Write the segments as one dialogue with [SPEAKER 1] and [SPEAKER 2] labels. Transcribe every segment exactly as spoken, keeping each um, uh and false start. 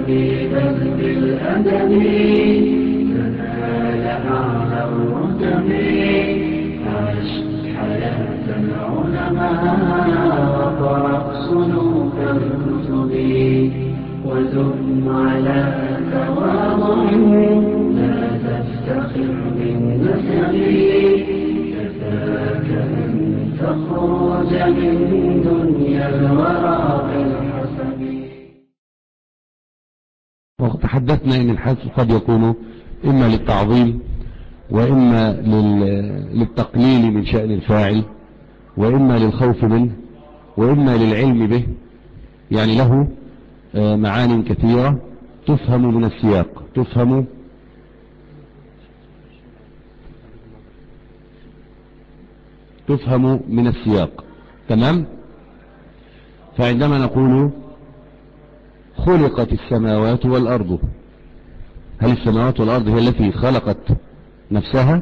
[SPEAKER 1] بل بالأدب تنال أعلى الرتب. عش حياة العلماء وقرأ صنوف الكتب وزم على تواضع لا تفتخر بالنسب. كفاك أن تخرج من دنيا الورى بالحسب.
[SPEAKER 2] وتحدثنا ان الحذف قد يكون اما للتعظيم واما للتقليل من شأن الفاعل واما للخوف منه واما للعلم به، يعني له معان كثيرة تفهم من السياق، تفهم تفهم من السياق. تمام. فعندما نقول خلقت السماوات والأرض، هل السماوات والأرض هي التي خلقت نفسها؟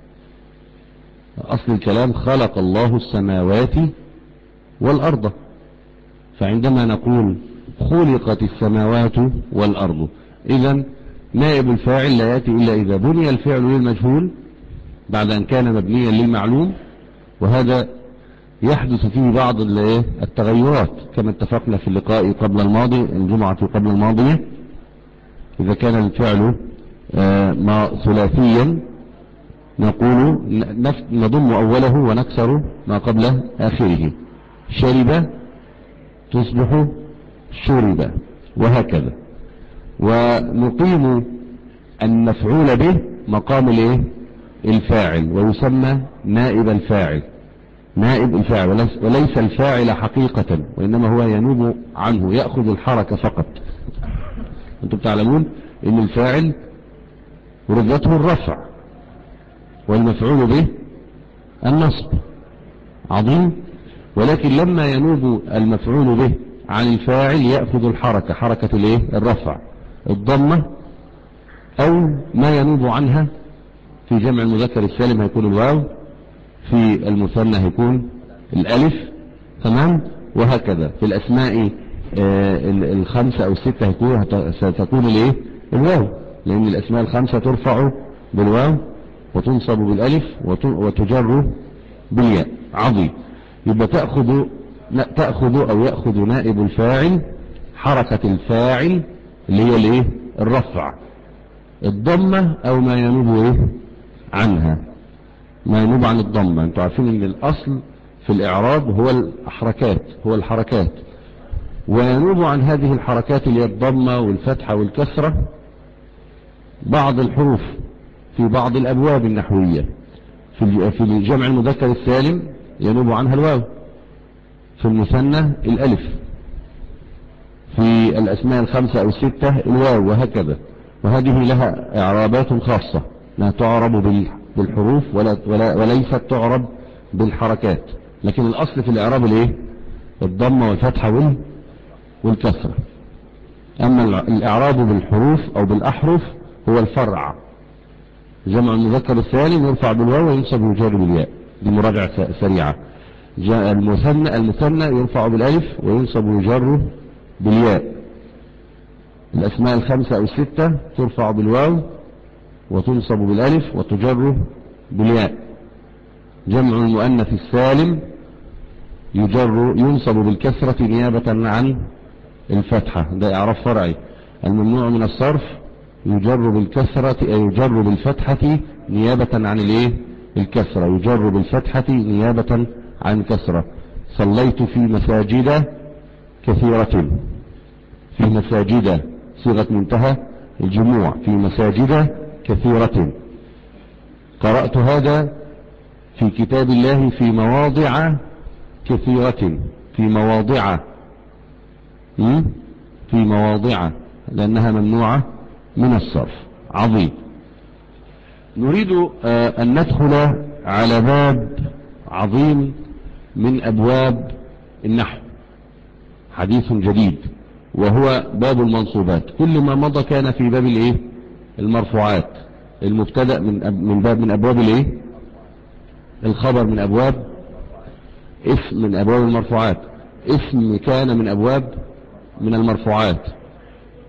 [SPEAKER 2] أصل الكلام خلق الله السماوات والأرض. فعندما نقول خلقت السماوات والأرض، إذن نائب الفاعل لا يأتي إلا إذا بني الفعل للمجهول بعد أن كان مبنيا للمعلوم، وهذا يحدث فيه بعض التغيرات كما اتفقنا في اللقاء قبل الماضي، الجمعة قبل الماضية. إذا كان الفعل ما ثلاثيا نقول نضم أوله ونكسر ما قبل آخره. شرب تصبح شرب، وهكذا. ونقيم المفعول به مقام الايه الفاعل، ويسمى نائب الفاعل، نائب الفاعل، وليس الفاعل حقيقة، وإنما هو ينوب عنه، يأخذ الحركة فقط. أنتم تعلمون إن الفاعل رتبته الرفع والمفعول به النصب. عظيم. ولكن لما ينوب المفعول به عن الفاعل يأخذ الحركة، حركة الايه الرفع، الضمة، أو ما ينوب عنها. في جمع المذكر السالم هيكون الواو، في المثنى هيكون الألف. تمام. وهكذا في الأسماء آه الخمسة أو الستة هيكون ستكون الايه الواو، لأن الأسماء الخمسة ترفع بالواو وتنصب بالألف وتجر بالياء. عظيم. يبقى تأخذ تأخذ أو يأخذ نائب الفاعل حركة الفاعل اللي هي الايه الرفع، الضمة أو ما ينوب ايه عنها، ما ينوب عن الضمة. انتوا عارفين ان الأصل في الإعراب هو الحركات، هو الحركات، وينوب عن هذه الحركات اللي هي الضمة والفتحة والكسرة بعض الحروف في بعض الأبواب النحوية. في الجمع المذكر السالم ينوب عنها الواو، في المثنى الألف، في الأسماء الخمسة أو الستة الواو، وهكذا. وهذه لها إعرابات خاصة، لا تعرب بالحروف ولا ولا وليست تعرب بالحركات، لكن الأصل في الإعراب الايه الضمة والفتحة والكسرة. أما الإعراب بالحروف أو بالأحرف هو الفرع. جمع المذكر السالم يرفع بالواو وينصب ويجر بالياء، دي مراجعة سريعة. المثنى المثنى يرفع بالالف وينصب ويجر بالياء. الأسماء الخمسة أو الستة ترفع بالواو وتنصب بالالف وتجر بالياء. جمع المؤنث السالم يجر ينصب بالكسرة نيابة عن الفتحة، ده إعراب فرعي. الممنوع من الصرف يجر بالكسرة يجر بالفتحة نيابة عن الايه الكسرة، يجر بالفتحة نيابة عن كسرة. صليت في مساجد كثيرة، في مساجد صيغة منتهى الجموع، في مساجد كثيرة. قرأت هذا في كتاب الله في مواضع كثيرة، في مواضع في مواضع لأنها ممنوعة من الصرف. عظيم. نريد أن ندخل على باب عظيم من أبواب النحو، حديث جديد، وهو باب المنصوبات. كل ما مضى كان في باب الايه المرفوعات. المبتدأ من من باب من أبواب الايه الخبر من أبواب اسم من أبواب المرفوعات، اسم كان من أبواب من المرفوعات.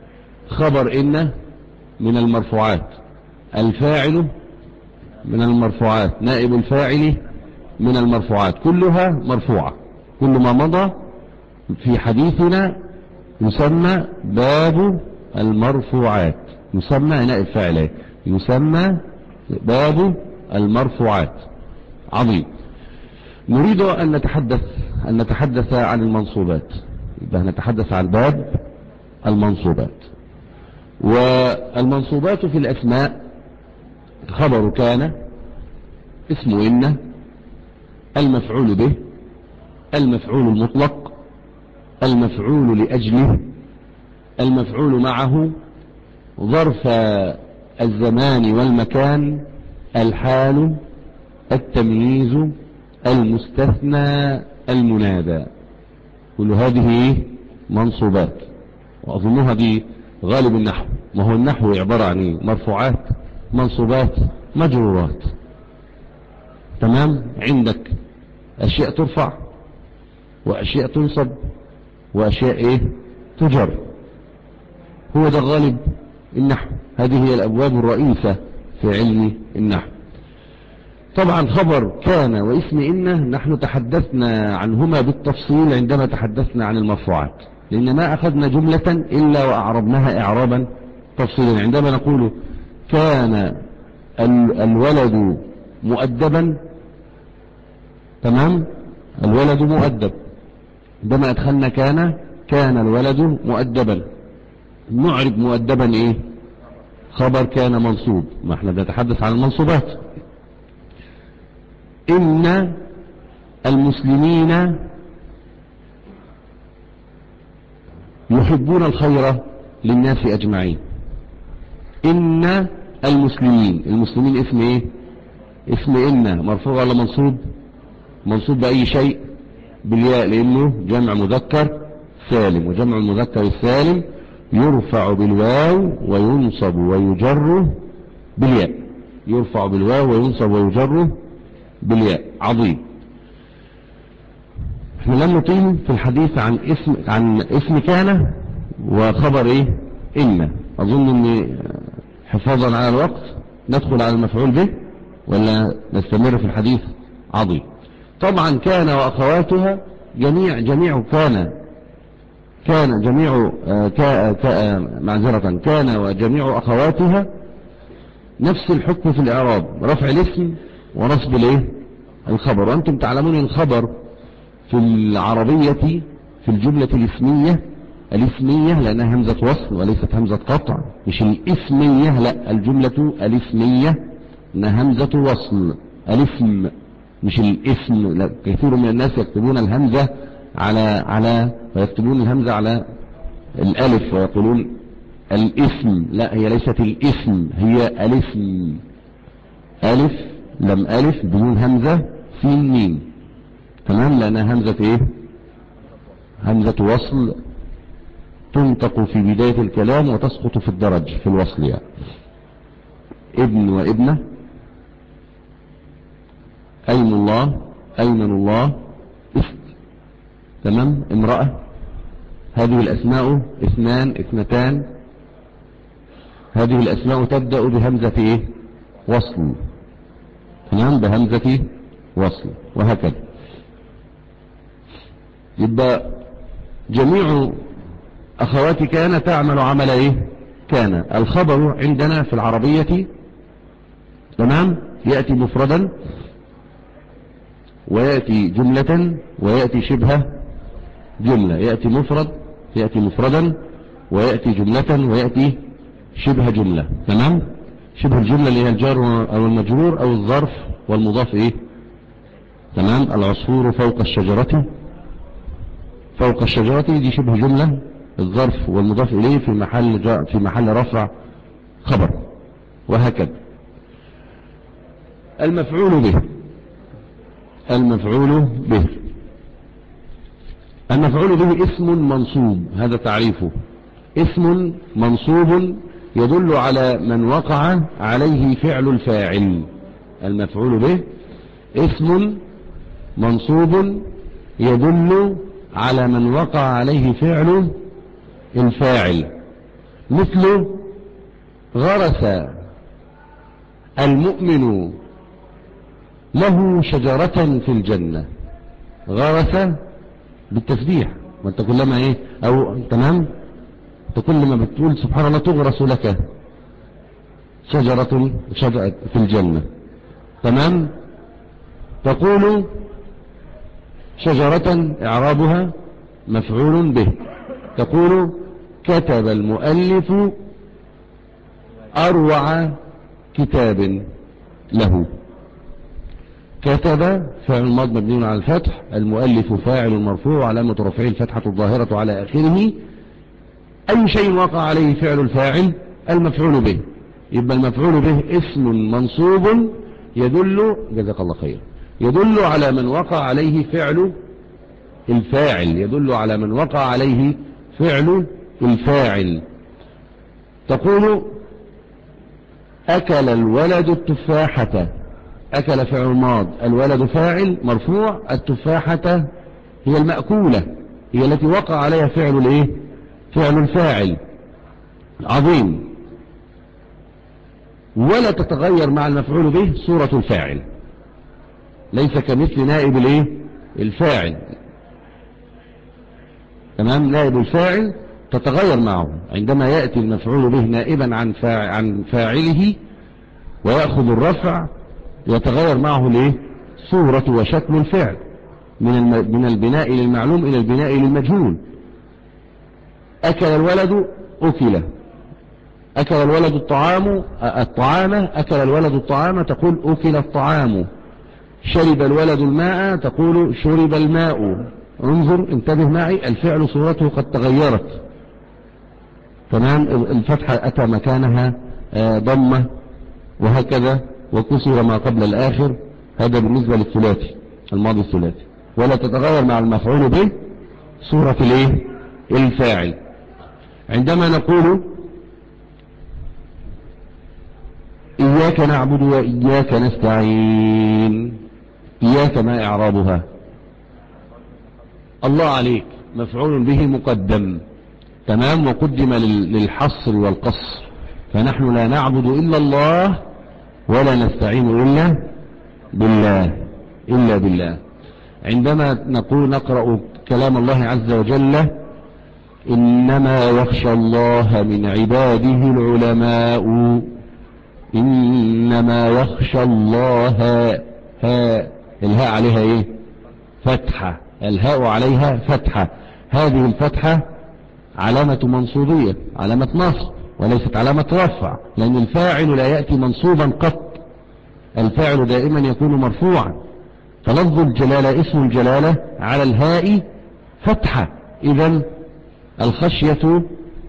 [SPEAKER 2] خبر إن من المرفوعات، الفاعل من المرفوعات، نائب الفاعل من المرفوعات، كلها مرفوعة. كل ما مضى في حديثنا يسمى باب المرفوعات، يسمى نائب فاعل، يسمى باب المرفوعات. عظيم. نريد أن نتحدث أن نتحدث عن المنصوبات، يبقى نتحدث عن باب المنصوبات. والمنصوبات في الأسماء خبر كان، اسم إن، المفعول به، المفعول المطلق، المفعول لأجله، المفعول معه، ظرف الزمان والمكان، الحال، التمييز، المستثنى، المنادى. كل هذه منصوبات، وأظنها دي غالب النحو. ما هو النحو عبارة عن مرفوعات، منصوبات، مجرورات. تمام؟ عندك أشياء ترفع وأشياء تنصب وأشياء إيه تجر. هو ده غالب النحو، هذه هي الأبواب الرئيسة في علم النحو. طبعا خبر كان واسم إن نحن تحدثنا عنهما بالتفصيل عندما تحدثنا عن المرفوعات، لأن ما أخذنا جملة إلا وأعربناها إعرابا تفصيلا. عندما نقول كان الولد مؤدبا، تمام، الولد مؤدب، عندما أدخلنا كان كان الولد مؤدبا، نعرب مؤدبا إيه؟ خبر كان منصوب، ما احنا بنتحدث عن المنصوبات. إن المسلمين يحبون الخير للناس أجمعين. إن المسلمين، المسلمين اسم إيه؟ اسم إن، مرفوع ولا منصوب؟ منصوب بأي شيء؟ بالياء، لأنه جمع مذكر سالم، وجمع المذكر السالم يرفع بالواو وينصب ويجر بالياء، يرفع بالواو وينصب ويجر بالياء. عظيم. احنا لم نطيل في الحديث عن اسم عن اسم كان وخبر ايه إن. اظن ان حفاظا على الوقت ندخل على المفعول به ولا نستمر في الحديث؟ عظيم. طبعا كان واخواتها جميع جميع كان كان جميع كا كا معذرة كان وجميع اخواتها نفس الحكم في الاعراب، رفع الاسم ونصب الايه الخبر. وانتم تعلمون الخبر في العربية في الجملة الاسمية، الاسمية لأنها همزة وصل وليست همزة قطع، مش الاسمية، لا، الجملة الاسمية انها همزة وصل، الاسم مش الاسم. لا، كثير من الناس يكتبون الهمزة على على ويكتبون الهمزة على الالف ويقولون الاسم، لا، هي ليست الاسم، هي الاسم، الف لم الف بدون همزة سين ميم، تمام، لأنها همزة ايه همزة وصل تنطق في بداية الكلام وتسقط في الدرج في الوصل. يعني ابن وابنة، أيم الله، أيمن الله، اسم، تمام، امرأة. هذه الأسماء اثنان، اثنتان، هذه الأسماء تبدأ بهمزة ايه وصل، تمام، بهمزة وصل، وهكذا. يبقى جميع أخوات كان تعمل عمل ايه كان. الخبر عندنا في العربية، تمام، يأتي مفردا ويأتي جملة ويأتي شبه جملة، يأتي مفرد يأتي مفردا ويأتي جملة ويأتي شبه جملة، تمام. شبه الجملة اللي هي الجار أو المجرور أو الظرف والمضاف ايه، تمام. العصفور فوق الشجرة، فوق الشجرة دي شبه جملة، الظرف والمضاف إليه في محل جاء في محل رفع خبر، وهكذا. المفعول به، المفعول به المفعول به اسم منصوب، هذا تعريفه، اسم منصوب يدل على من وقع عليه فعل الفاعل. المفعول به اسم منصوب يدل على من وقع عليه فعل الفاعل. مثل غرس المؤمن له شجرة في الجنة. غرس بالتسبيح، وانت كلما ايه او تمام انت كل ما بتقول سبحان الله تغرس لك شجرة شجرة في الجنة. تمام. تقول شجرة اعرابها مفعول به. تقول كتب المؤلف اروع كتاب له. كتب فعل ماض مبني على الفتح، المؤلف فاعل مرفوع علامة رفعه الفتحة الظاهرة على آخره. أي شيء وقع عليه فعل الفاعل المفعول به، يبقى المفعول به اسم منصوب يدل جزاك الله خير يدل على من وقع عليه فعل الفاعل، يدل على من وقع عليه فعل الفاعل. تقول أكل الولد التفاحة. أكل فعل ماض، الولد فاعل مرفوع، التفاحة هي المأكولة، هي التي وقع عليها فعل الايه فعل الفاعل. عظيم. ولا تتغير مع المفعول به صورة الفاعل، ليس كمثل نائب الايه الفاعل. تمام. نائب الفاعل تتغير معه عندما يأتي المفعول به نائبا عن فاعل عن فاعله ويأخذ الرفع، يتغير معه الايه صورة وشكل الفعل من من البناء للمعلوم إلى البناء للمجهول. أكل الولد أكل. أكل الولد الطعام الطعام أكل الولد الطعام تقول أكل الطعام. شرب الولد الماء تقول شرب الماء. انظر انتبه معي، الفعل صورته قد تغيرت. تمام. الفتحة أتى مكانها ضمة وهكذا، وكسر ما قبل الآخر. هذا بالنسبة للثلاثي الماضي الثلاثي. ولا تتغير مع المفعول به صورة الايه الفاعل. عندما نقول إياك نعبد وإياك نستعين، إياك ما إعرابها؟ الله عليك، مفعول به مقدم. تمام. وقدم للحصر والقصر، فنحن لا نعبد إلا الله ولا نستعين إلا بالله إلا بالله. عندما نقول نقرأ كلام الله عز وجل إنما يخشى الله من عباده العلماء، إنما يخشى الله، ها الهاء عليها ايه فتحة، الهاء عليها فتحة. هذه الفتحة علامة منصوبية، علامة نصب وليست علامة رفع، لأن الفاعل لا يأتي منصوبا قط، الفاعل دائما يكون مرفوعا. فلفظ الجلالة اسم الجلالة على الهاء فتحة، إذن الخشية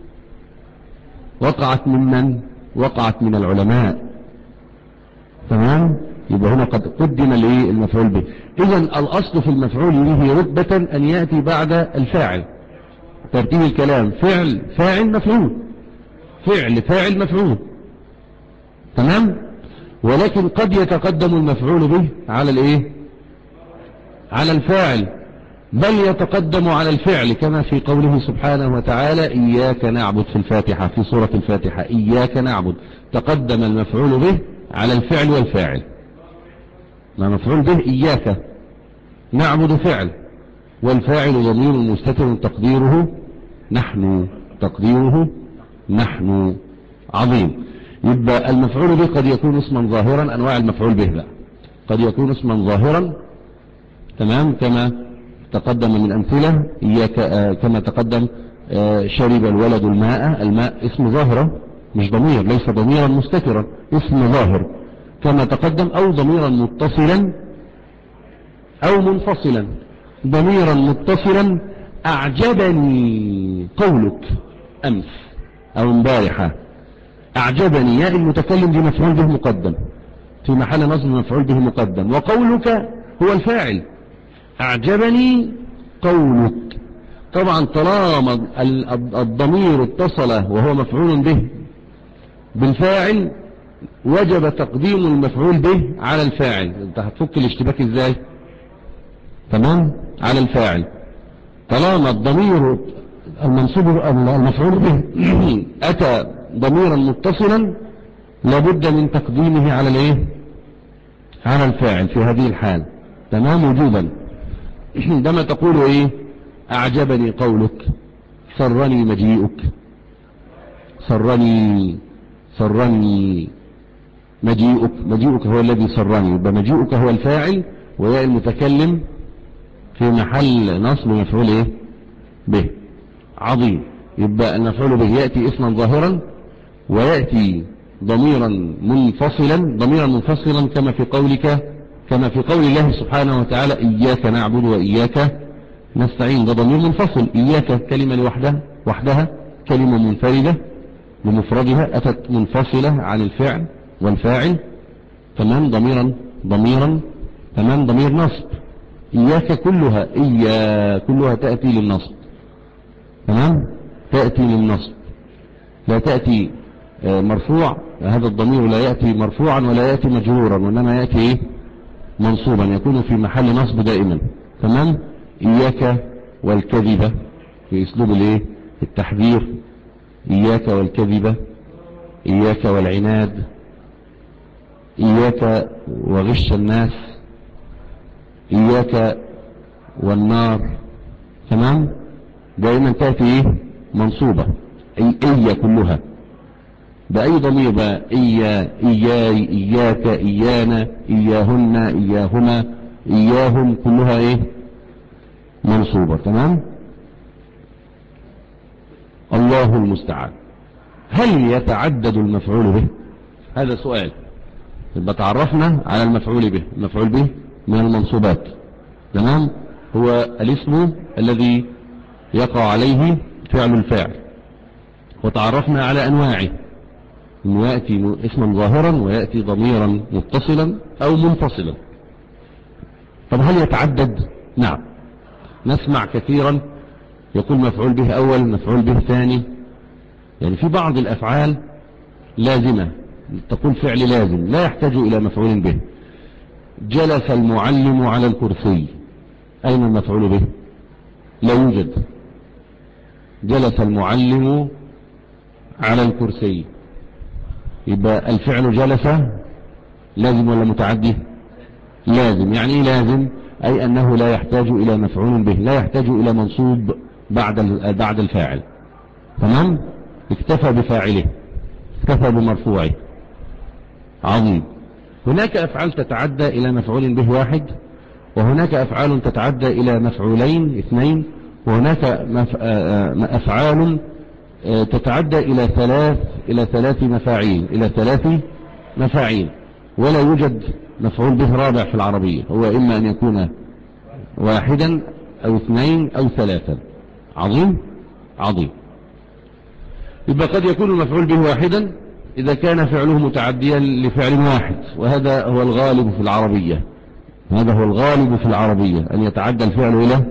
[SPEAKER 2] وقعت ممن وقعت من العلماء. تمام. يبقى هنا قد قدم ليه المفعول به. إذن الأصل في المفعول به رتبة أن يأتي بعد الفاعل، ترتيب الكلام فعل فاعل مفعول، فعل فاعل مفعول. تمام. ولكن قد يتقدم المفعول به على الايه على الفاعل، بل يتقدم على الفعل، كما في قوله سبحانه وتعالى إياك نعبد في الفاتحة، في سورة الفاتحة إياك نعبد، تقدم المفعول به على الفعل والفاعل. ما مفعول به إياك نعبد فعل، والفاعل ضمير مستتر تقديره نحن، تقديره نحن. عظيم. يبقى المفعول به قد يكون اسما ظاهرا، أنواع المفعول به بقى قد يكون اسما ظاهرا، تمام، كما تقدم من أمثلة إياك، آه كما تقدم آه شرب الولد الماء، الماء اسم ظاهرة مش ضمير، ليس ضميرا مستترا، اسم ظاهر كما تقدم، أو ضميرا متصلا أو منفصلا. ضميرا متصلا أعجبني قولك أمس أو امبارحة، أعجبني ياء المتكلم دي مفعول به مقدم في محل نصب مفعول به مقدم، وقولك هو الفاعل. أعجبني قولك، طبعا طالما الضمير اتصل وهو مفعول به بالفاعل وجب تقديم المفعول به على الفاعل. انت هتفك الاشتباك ازاي؟ تمام، على الفاعل. طالما الضمير المنصوب المفعول به أتى ضميرا متصلا لابد من تقديمه على الايه على الفاعل في هذه الحال. تمام وجوبا. عندما تقول ايه اعجبني قولك، سرني مجيئك، سرني سرني مجيئك، مجيئك هو الذي سرني، يبقى مجيئك هو الفاعل وياء المتكلم في محل نصب مفعول ايه به. عظيم. يبقى المفعول به يأتي اسما ظاهرا ويأتي ضميرا منفصلا، ضميرا منفصلا كما في قولك، كما في قول الله سبحانه وتعالى إياك نعبد وإياك نستعين، ده ضمير منفصل. إياك كلمة لوحدها وحدها، كلمة منفردة بمفردها أتت منفصلة عن الفعل والفاعل. تمام. ضميرا ضميرا تمام ضمير نصب. إياك كلها إيا كلها تأتي للنصب. تمام. تأتي للنصب لا تأتي مرفوع، هذا الضمير لا يأتي مرفوعا ولا يأتي مجرورا وإنما يأتي إيه؟ منصوبا، يكون في محل نصب دائما. تمام. إياك والكذبة في أسلوب الايه التحذير، إياك والكذبة، إياك والعناد، إياك وغش الناس، إياك والنار. تمام. دائما تأتي إيه؟ منصوبة. أي إيا كلها بأي ضمير بقى، إيا إياي إياك إيانا إياهن إياهما إياهم كلها إيه؟ منصوبة. تمام. الله المستعان. هل يتعدد المفعول به؟ هذا سؤال. يبقى تعرفنا على المفعول به. المفعول به من المنصوبات. تمام. هو الاسم الذي يقع عليه فعل الفاعل، وتعرفنا على أنواعه، انه يأتي اسما ظاهرا ويأتي ضميرا متصلا او منفصلا. طب هل يتعدد؟ نعم. نسمع كثيرا يقول مفعول به اول، مفعول به ثاني. يعني في بعض الافعال لازمة، تقول فعل لازم لا يحتاج الى مفعول به. جلس المعلم على الكرسي، اين المفعول به؟ لا يوجد. جلس المعلم على الكرسي، يبقى الفعل جلس لازم ولا متعدي؟ لازم. يعني ايه لازم؟ اي انه لا يحتاج الى مفعول به، لا يحتاج الى منصوب بعد بعد الفاعل. تمام. اكتفى بفاعله، اكتفى بمرفوعه. عظيم. هناك افعال تتعدى الى مفعول به واحد، وهناك افعال تتعدى الى مفعولين اثنين، وهناك افعال تتعدى إلى ثلاث إلى ثلاث مفاعيل إلى ثلاث مفاعيل ولا يوجد مفعول به رابع في العربية. هو إما أن يكون واحدا أو اثنين أو ثلاثا. عظيم. عظيم. يبقى قد يكون المفعول به واحدا إذا كان فعله متعديا لفعل واحد، وهذا هو الغالب في العربية. هذا هو الغالب في العربية أن يتعدى الفعل إلى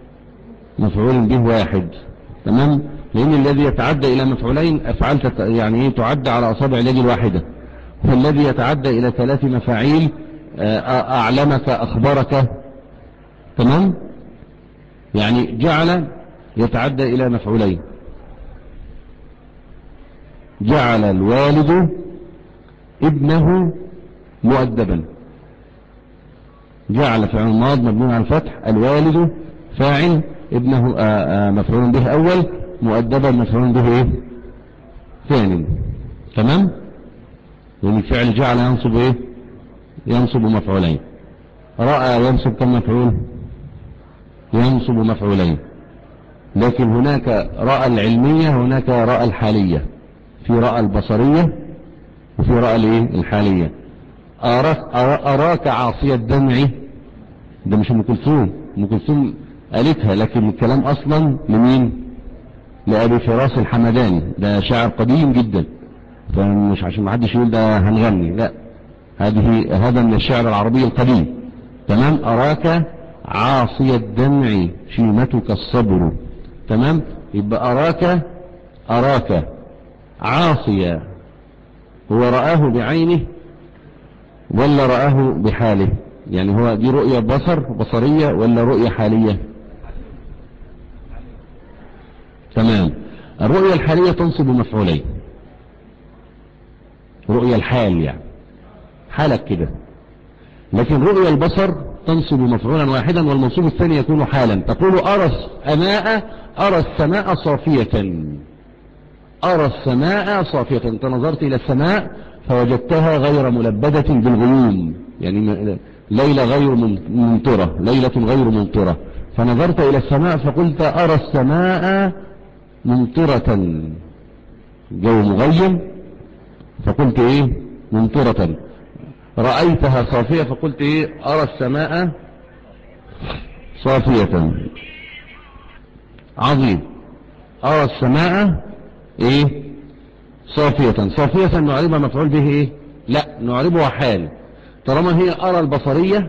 [SPEAKER 2] مفعول به واحد. تمام. لأن الذي يتعدى إلى مفعولين أفعال تت... يعني تعدى على أصابع اليد الواحدة، فالذي يتعدى إلى ثلاث مفاعيل أعلمك أخبرك. تمام. يعني جعل يتعدى إلى مفعولين. جعل الوالد ابنه مؤدبا. جعل فعل ماض مبني على الفتح، الوالد فاعل، ابنه آآ آآ مفعول به أول، مؤدبا مفعول به ايه ثاني. تمام. يعني الفعل جعل ينصب ايه؟ ينصب مفعولين. رأى ينصب كم مفعول؟ ينصب مفعولين. لكن هناك رأى العلمية وهناك رأى الحالية. في رأى البصرية وفي رأى الايه الحالية. أراك, أراك عاصي الدمع، ده مش ام كلثوم. ام كلثوم قالتها، لكن الكلام اصلا لمين؟ لأبي فراس الحمداني، ده شاعر قديم جدا، فمش عشان ما حدش يقول ده هنغني، لا، هذه هذا من الشعر العربي القديم. تمام. أراك عاصي الدمع شيمتك الصبر. تمام. يبقى أراك أراك عاصيا، هو رآه بعينه ولا رآه بحاله؟ يعني هو دي رؤية بصر بصرية ولا رؤية حالية؟ تمام. الرؤية الحالية تنصب مفعولين، رؤية الحال يعني حالك كده، لكن رؤية البصر تنصب مفعولا واحدا والمنصوب الثاني يكون حالا. تقول أرى السماء، أرى السماء صافية، أرى السماء صافية، أنت نظرت إلى السماء فوجدتها غير ملبدة بالغيوم، يعني ليلة غير ممطرة، ليلة غير ممطرة، فنظرت إلى السماء فقلت أرى السماء ممطرة، جو مغيم فقلت إيه ممطرة. رأيتها صافية فقلت إيه أرى السماء صافية. عظيم. أرى السماء إيه صافية. صافية نعربها مفعول به إيه؟ لا، نعربها حال. طالما هي أرى البصرية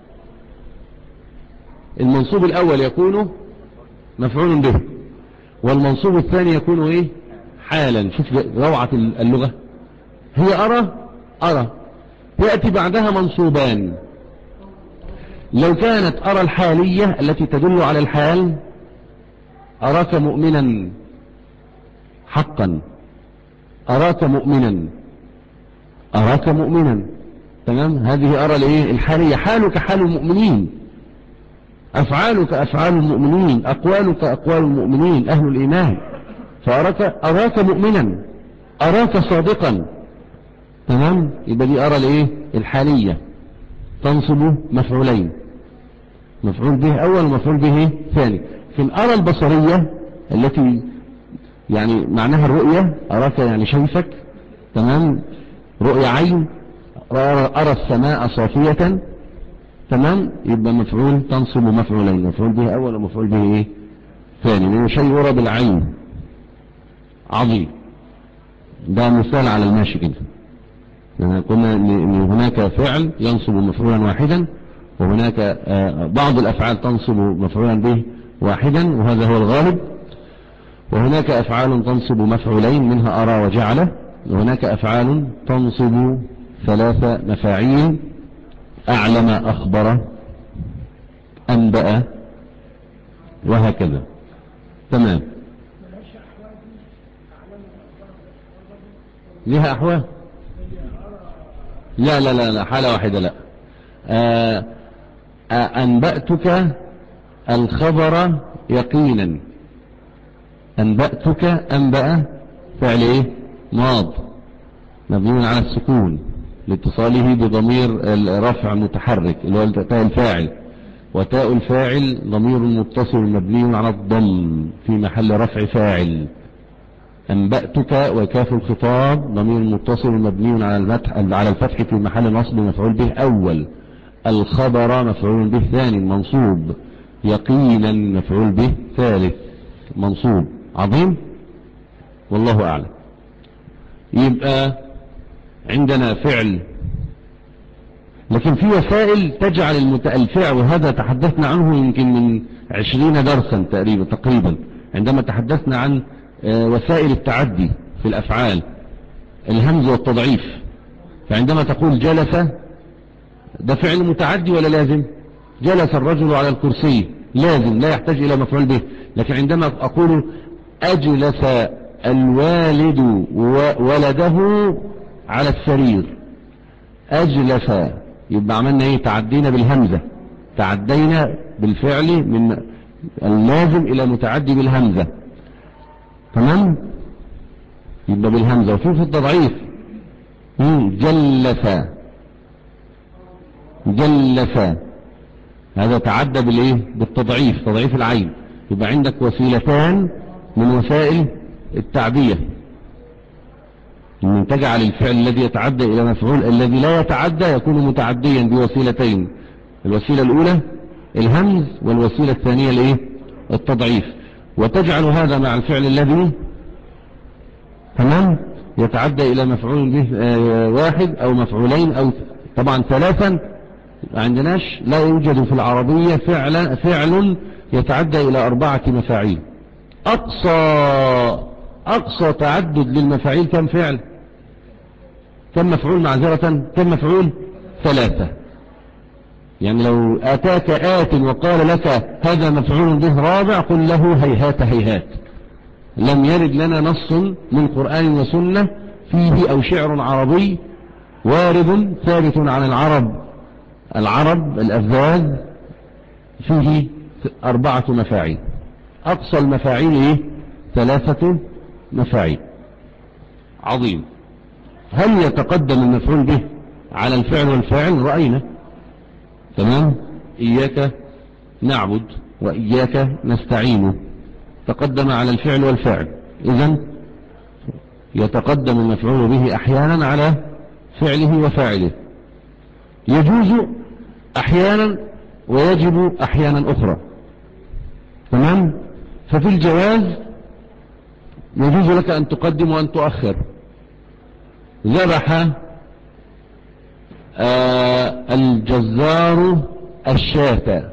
[SPEAKER 2] المنصوب الأول يكون مفعول به والمنصوب الثاني يكون إيه حالا. شوف روعة اللغة، هي أرى أرى يأتي بعدها منصوبان. لو كانت أرى الحالية التي تدل على الحال، أراك مؤمنا حقا، أراك مؤمنا، أراك مؤمنا، تمام. هذه أرى الإيه الحالية، حالك حال المؤمنين، أفعالك أفعال المؤمنين، أقوالك أقوال المؤمنين أهل الإيمان، فأراك أراك مؤمنا، أراك صادقا، تمام. يبقى دي أرى الإيه الحالية تنصب مفعولين، مفعول به أول ومفعول به ثاني. في الأرى البصرية التي يعني معناها الرؤية، أراك يعني شايفك، تمام، رؤية عين، أرى السماء صافية، تمام، يبقى مفعول تنصب مفعولين، مفعول به أول ومفعول به إيه ثاني، لأنه شيء يرى بالعين. عظيم. ده مثال على الماشي كده، يعني قلنا ان هناك فعل ينصب مفعولا واحدا، وهناك بعض الأفعال تنصب مفعولا به واحدا وهذا هو الغالب، وهناك أفعال تنصب مفعولين منها أرى وجعل، وهناك أفعال تنصب ثلاث مفاعيل، أعلم، أخبر، أنبأ، وهكذا. تمام. لها أحوال؟ لا لا لا لا، حالة واحدة لا. آآ آآ أنبأتك الخبر يقينا، أنبأتك، أنبأ فعل إيه ماض مبني على السكون لاتصاله بضمير الرفع متحرك اللي هو تاء الفاعل، وتاء الفاعل ضمير متصل مبني على الضم في محل رفع فاعل. أنبأتك وكاف الخطاب ضمير متصل مبني على الفتح على الفتح في محل نصب مفعول به أول. الخبر مفعول به ثاني منصوب. يقينا مفعول به ثالث منصوب. عظيم. والله أعلم. يبقى عندنا فعل، لكن في وسائل تجعل الفعل، وهذا تحدثنا عنه يمكن من عشرين درسا تقريبا تقريبا عندما تحدثنا عن وسائل التعدي في الأفعال، الهمز والتضعيف. فعندما تقول جلس، ده فعل متعدي ولا لازم؟ جلس الرجل على الكرسي لازم، لا يحتاج إلى مفعول به. لكن عندما أقول أجلس الوالد ولده على السرير، أجلس، يبقى عملنا إيه؟ تعدينا بالهمزة، تعدينا بالفعل من اللازم إلى متعدي بالهمزة، تمام. يبقى بالهمزة. وفي في التضعيف جلس، جلس، هذا تعدى بالايه بالتضعيف، تضعيف العين. يبقى عندك وسيلتان من وسائل التعدية، ان تجعل الفعل الذي يتعدى الى مفعول الذي لا يتعدى يكون متعديا بوسيلتين، الوسيلة الاولى الهمز والوسيلة الثانية الايه التضعيف. وتجعل هذا مع الفعل الذي تمام يتعدى الى مفعول به واحد او مفعولين او طبعا ثلاثا. ما عندناش، لا يوجد في العربية فعل فعل يتعدى إلى أربعة مفاعيل. أقصى أقصى تعدد للمفاعيل كم فعل؟ كم مفعول معذرة؟ كم مفعول؟ ثلاثة. يعني لو أتاك آت وقال لك هذا مفعول به رابع قل له هيهات هيهات، لم يرد لنا نص من قرآن وسنة فيه أو شعر عربي وارد ثابت عن العرب العرب الأفذاذ فيه أربعة مفاعيل. أقصى المفاعيل إيه؟ ثلاثة مفاعيل. عظيم. هل يتقدم المفعول به على الفعل والفاعل؟ رأينا تمام. إياك نعبد وإياك نستعين تقدم على الفعل والفاعل، إذن يتقدم المفعول به أحيانا على فعله وفاعله، يجوز أحيانا ويجب أحيانا أخرى. تمام. ففي الجواز يجوز لك أن تقدم وأن تؤخر. ذبح آه الجزار الشاة،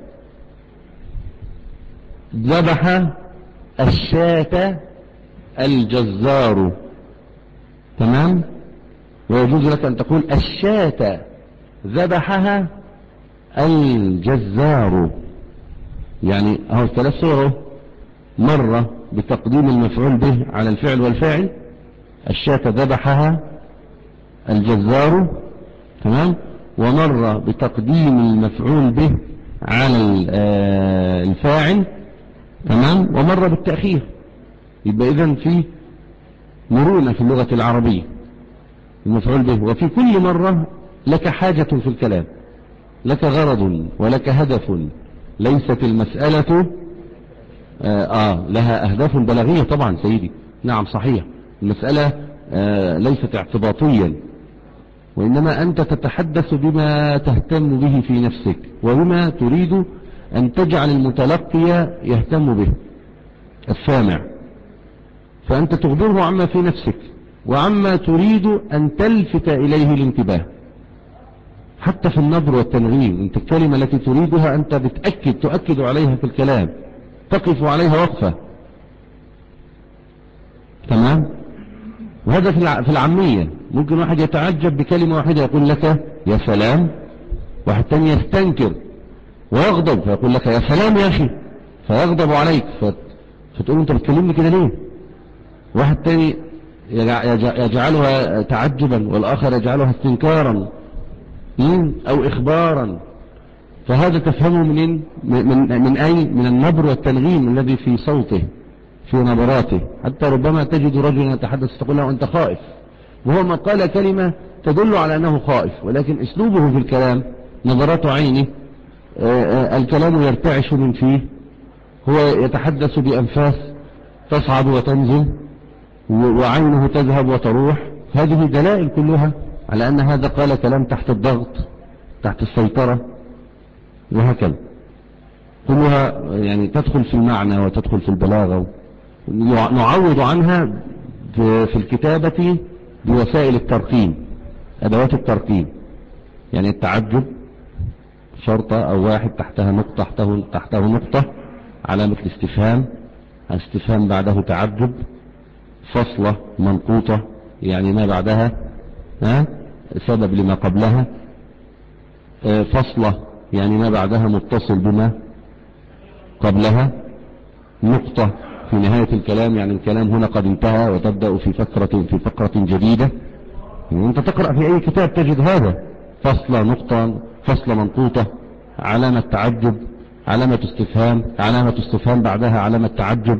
[SPEAKER 2] ذبح الشاة الجزار. تمام. ويجوز لك أن تقول الشاة ذبحها الجزار. يعني أهو ثلاث صور، مرة بتقديم المفعول به على الفعل والفاعل، الشاة ذبحها الجزار. تمام. ومرة بتقديم المفعول به على الفاعل. تمام. ومرة بالتأخير. يبقى إذن في مرونة في اللغة العربية المفعول به. وفي كل مرة لك حاجة في الكلام، لك غرض ولك هدف. ليست المسألة آه, آه لها أهداف بلاغية طبعا سيدي. نعم صحيح. المسألة آه ليست اعتباطيا، وإنما أنت تتحدث بما تهتم به في نفسك وبما تريد أن تجعل المتلقي يهتم به السامع. فأنت تخبره عما في نفسك وعما تريد أن تلفت إليه الانتباه. حتى في النبر والتنغيم، انت الكلمة التي تريدها أنت بتأكد تؤكد عليها في الكلام، تقف عليها وقفة. تمام. وهذا في العامية. ممكن واحد يتعجب بكلمة واحدة يقول لك يا سلام، واحد تاني يستنكر ويغضب فيقول لك يا سلام يا أخي، فيغضب عليك فتقول انت بتكلمني كده ليه. واحد تاني يجعلها تعجبا والآخر يجعلها استنكارا أو إخبارا. فهذا تفهمه منين؟ من, من, من أين؟ من النبر والتنغيم الذي في صوته في نبراته. حتى ربما تجد رجلا يتحدث تقول له أنت خائف، وهو ما قال كلمة تدل على أنه خائف، ولكن أسلوبه في الكلام نظرات عينه الكلام يرتعش من فيه، هو يتحدث بأنفاس تصعد وتنزل وعينه تذهب وتروح. هذه دلائل كلها على أن هذا قال كلام تحت الضغط تحت السيطرة، وهكذا كلها يعني تدخل في المعنى وتدخل في البلاغة. نعوض عنها في الكتابة بوسائل الترقيم، أدوات الترقيم. يعني التعجب شرطة أو واحد تحتها نقطة تحته, تحته نقطة علامة الاستفهام، استفهام بعده تعجب، فصلة منقوطة يعني ما بعدها ها سبب لما قبلها، فصلة يعني ما بعدها متصل بما قبلها، نقطة في نهاية الكلام يعني الكلام هنا قد انتهى وتبدأ في فقرة في فقرة جديدة. يعني انت تقرأ في اي كتاب تجد هذا، فصلة نقطة فصلة منقوطة علامة تعجب علامة استفهام علامة استفهام بعدها علامة تعجب.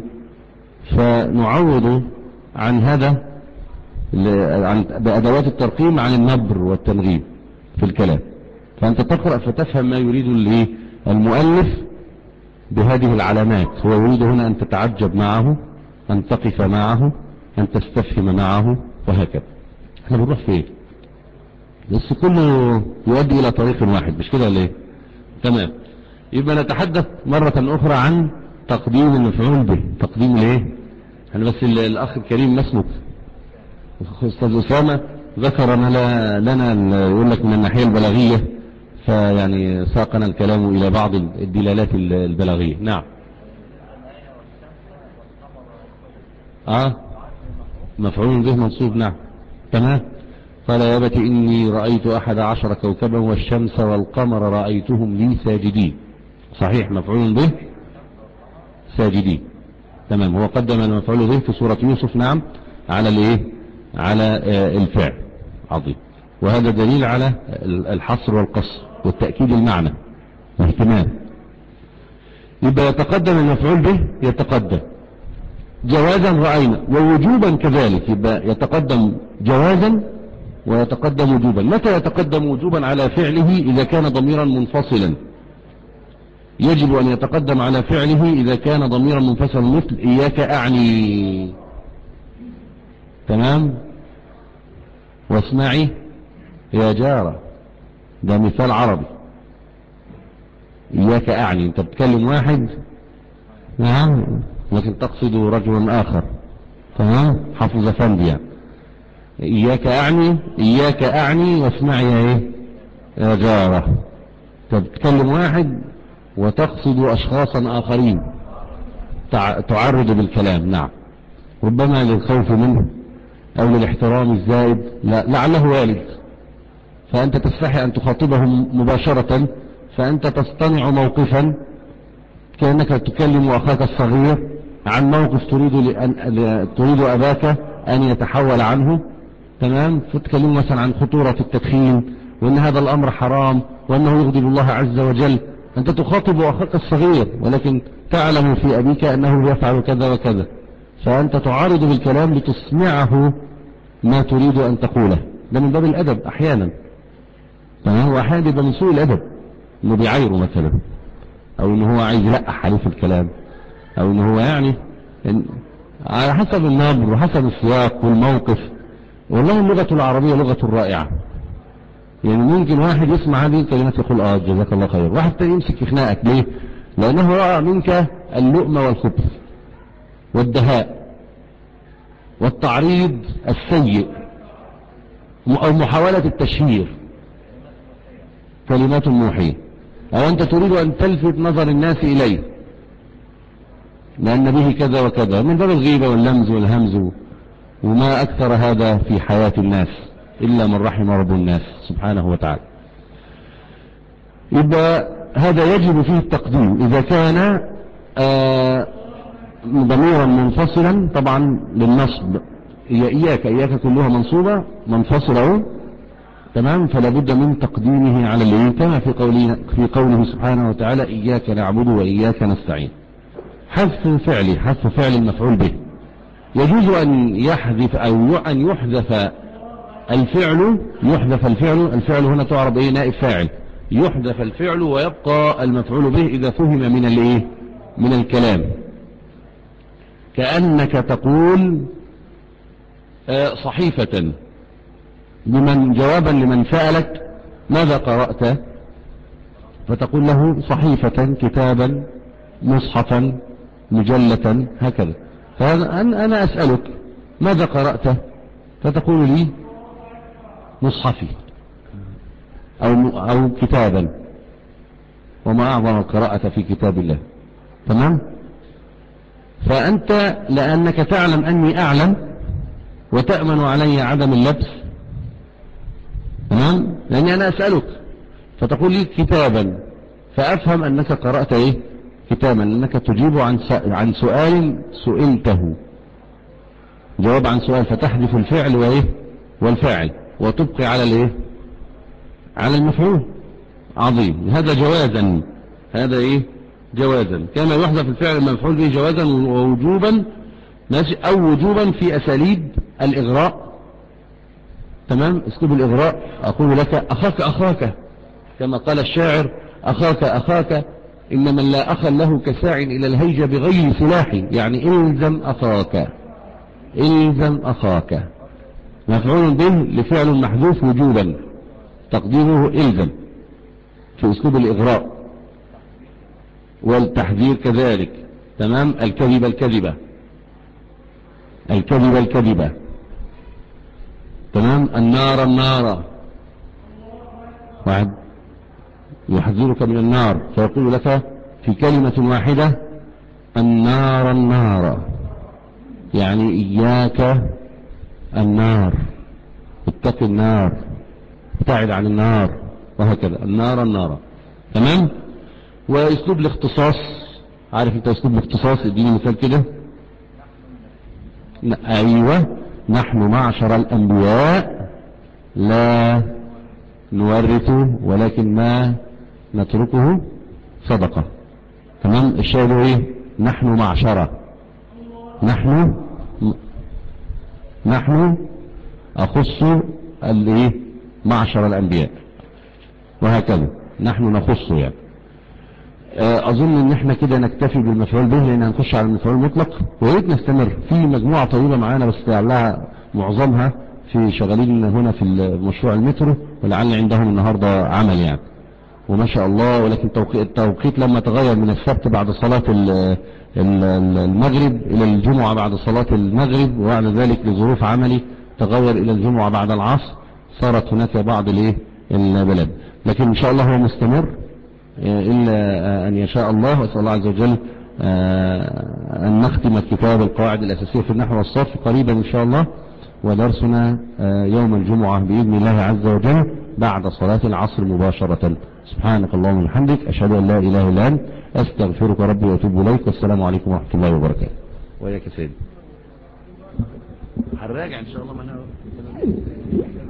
[SPEAKER 2] فنعوض عن هذا بأدوات الترقيم عن النبر والتنغيم في الكلام. فأنت تقرأ فتفهم ما يريد المؤلف بهذه العلامات. هو يريد هنا أن تتعجب معه، أن تقف معه، أن تستفهم معه، وهكذا. احنا بنروح فين؟ بس كله يؤدي إلى طريق واحد، مش كده ليه؟ تمام. يبقى نتحدث مرة أخرى عن تقديم المفعول به. تقديم ليه؟ احنا بس الأخ الكريم ما اسمك؟ أستاذ أسامة ذكر لنا يقول لك من الناحية البلاغية، فيعني ساقنا الكلام إلى بعض الدلالات البلاغية. نعم. آه مفعول به منصوب. نعم تمام. قال يا أبت إني رأيت أحد عشر كوكبا والشمس والقمر رأيتهم لي ساجدين. صحيح مفعول به ساجدين. تمام. هو قدم المفعول به في سورة يوسف نعم على الايه على آه الفعل. عظيم. وهذا دليل على الحصر والقصر والتأكيد المعنى واهتمام. يبقى يتقدم المفعول به يتقدم جوازا رأينا ووجوبا كذلك. يبقى يتقدم جوازا ويتقدم وجوبا. متى يتقدم وجوبا على فعله؟ إذا كان ضميرا منفصلا. يجب أن يتقدم على فعله إذا كان ضميرا منفصلا مثل إياك أعني. تمام. واسمعي يا جارة، ده مثال عربي. إياك أعني، أنت بتكلم واحد نعم لكن تقصد رجلا آخر. تمام. حفظ فندي يعني. إياك أعني إياك أعني واسمعي يا إيه يا جارة. أنت بتكلم واحد وتقصد أشخاصا آخرين تعرض بالكلام. نعم. ربما للخوف منه أو للاحترام الزائد، لا لعله والد، فأنت تستحي أن تخاطبه مباشرة، فأنت تصطنع موقفا كأنك تكلم أخاك الصغير عن موقف تريد لأن تريد أباك أن يتحول عنه. تمام. فتكلم مثلا عن خطورة التدخين وأن هذا الأمر حرام وأنه يغضب الله عز وجل. أنت تخاطب أخاك الصغير ولكن تعلم في أبيك أنه يفعل كذا وكذا، فأنت تعارض بالكلام لتسمعه ما تريد أن تقوله. ده من باب الأدب أحيانا. تمام. وأحيانا يبقى من سوء الأدب إنه بيعايره مثلا، أو إنه هو عايز يلقح عليه في الكلام، أو إنه هو يعني إن على حسب النبر وحسب السياق والموقف. والله اللغة العربية لغة رائعة. يعني ممكن واحد يسمع هذه الكلمات يقول آه جزاك الله خير، واحد تاني يمسك يخنقك. ليه؟ لأنه رأى منك اللؤم والخبث والدهاء والتعريض السيء أو محاولة التشهير، كلمات موحية، أو أنت تريد أن تلفت نظر الناس إليه لأن به كذا وكذا، من باب الغيبة واللمز والهمز. وما أكثر هذا في حياة الناس إلا من رحم رب الناس سبحانه وتعالى. يبقى هذا يجب فيه التقديم إذا كان آه ضميرا منفصلا طبعا للنصب. إياك إياك كلها منصوبة منفصلة. تمام. فلا بد من تقديمه على اللي كما في قوله في قوله سبحانه وتعالى إياك نعبد وإياك نستعين. حذف فعل حذف فعل المفعول به. يجوز أن يحذف أو أن يحذف الفعل يحذف الفعل الفعل هنا تعرب إيه نائب فاعل. يحذف الفعل ويبقى المفعول به إذا فهم من الإيه من الكلام. كأنك تقول آه صحيفة لمن جوابا لمن سألك ماذا قرأت، فتقول له صحيفة كتابا مصحفا مجلة هكذا. فأنا أسألك ماذا قرأت، فتقول لي مصحفي أو, أو كتابا، وما أعظم القراءة في كتاب الله. تمام. فأنت لأنك تعلم أني أعلم وتأمن علي عدم اللبس. تمام. لأني أنا أسألك فتقول لي كتابا، فأفهم أنك قرأت إيه كتابا، أنك تجيب عن عن سؤال سئلته، جواب عن سؤال، فتحذف الفعل وإيه والفاعل وتبقي على الإيه على المفعول. عظيم. هذا جوازا هذا إيه جوازا كما يحذف الفعل المفعول به جوازا ووجوبا ماشي، أو وجوبا في أساليب الإغراء. تمام. اسلوب الإغراء أقول لك أخاك أخاك كما قال الشاعر أخاك أخاك إن من لا أخا له كساع إلى الهيج بغير سلاح. يعني إلزم أخاك إلزم أخاك. مفعول به لفعل محذوف وجوبا تقديره إلزم في أسلوب الإغراء والتحذير كذلك. تمام. الكذب الكذبة الكذب الكذبة. تمام. النار النار، واحد يحذرك من النار فيقول لك في كلمة واحدة النار النار، يعني إياك النار، اتق النار، ابتعد عن النار، وهكذا النار النار. تمام. واسلوب الاختصاص، عارف انت اسلوب الاختصاص؟ اديني مثال كده. أيوة، نحن معشر الأنبياء لا نورثه ولكن ما نتركه صدقة. تمام. الشاهد ايه؟ نحن معشرة، نحن نحن أخص الايه معشر الأنبياء، وهكذا نحن نخص يعني. أظن ان احنا كده نكتفي بالمفعول به، لان هنخش على المفعول المطلق. ويريد نستمر في مجموعة طويلة معانا، بس لعلها معظمها في شغالين هنا في مشروع المترو، ولعل عندهم النهاردة عمل يعني، وما شاء الله. ولكن التوقيت لما تغير من السبت بعد صلاة المغرب إلى الجمعة بعد صلاة المغرب، وبعد ذلك لظروف عملي تغير إلى الجمعة بعد العصر، صارت هناك بعض البلاد. لكن إن شاء الله هو مستمر إلا أن يشاء الله. وأسأل الله عز وجل أن نختم كتاب القواعد الأساسية في النحو والصرف قريبا إن شاء الله، ودرسنا يوم الجمعة بإذن الله عز وجل بعد صلاة العصر مباشرة. سبحانك اللهم وبحمدك، أشهد أن لا إله إلا أنت، أستغفرك ربي وأتوب إليك، والسلام عليكم ورحمة الله وبركاته. وياك سيدي. هنراجع إن شاء الله.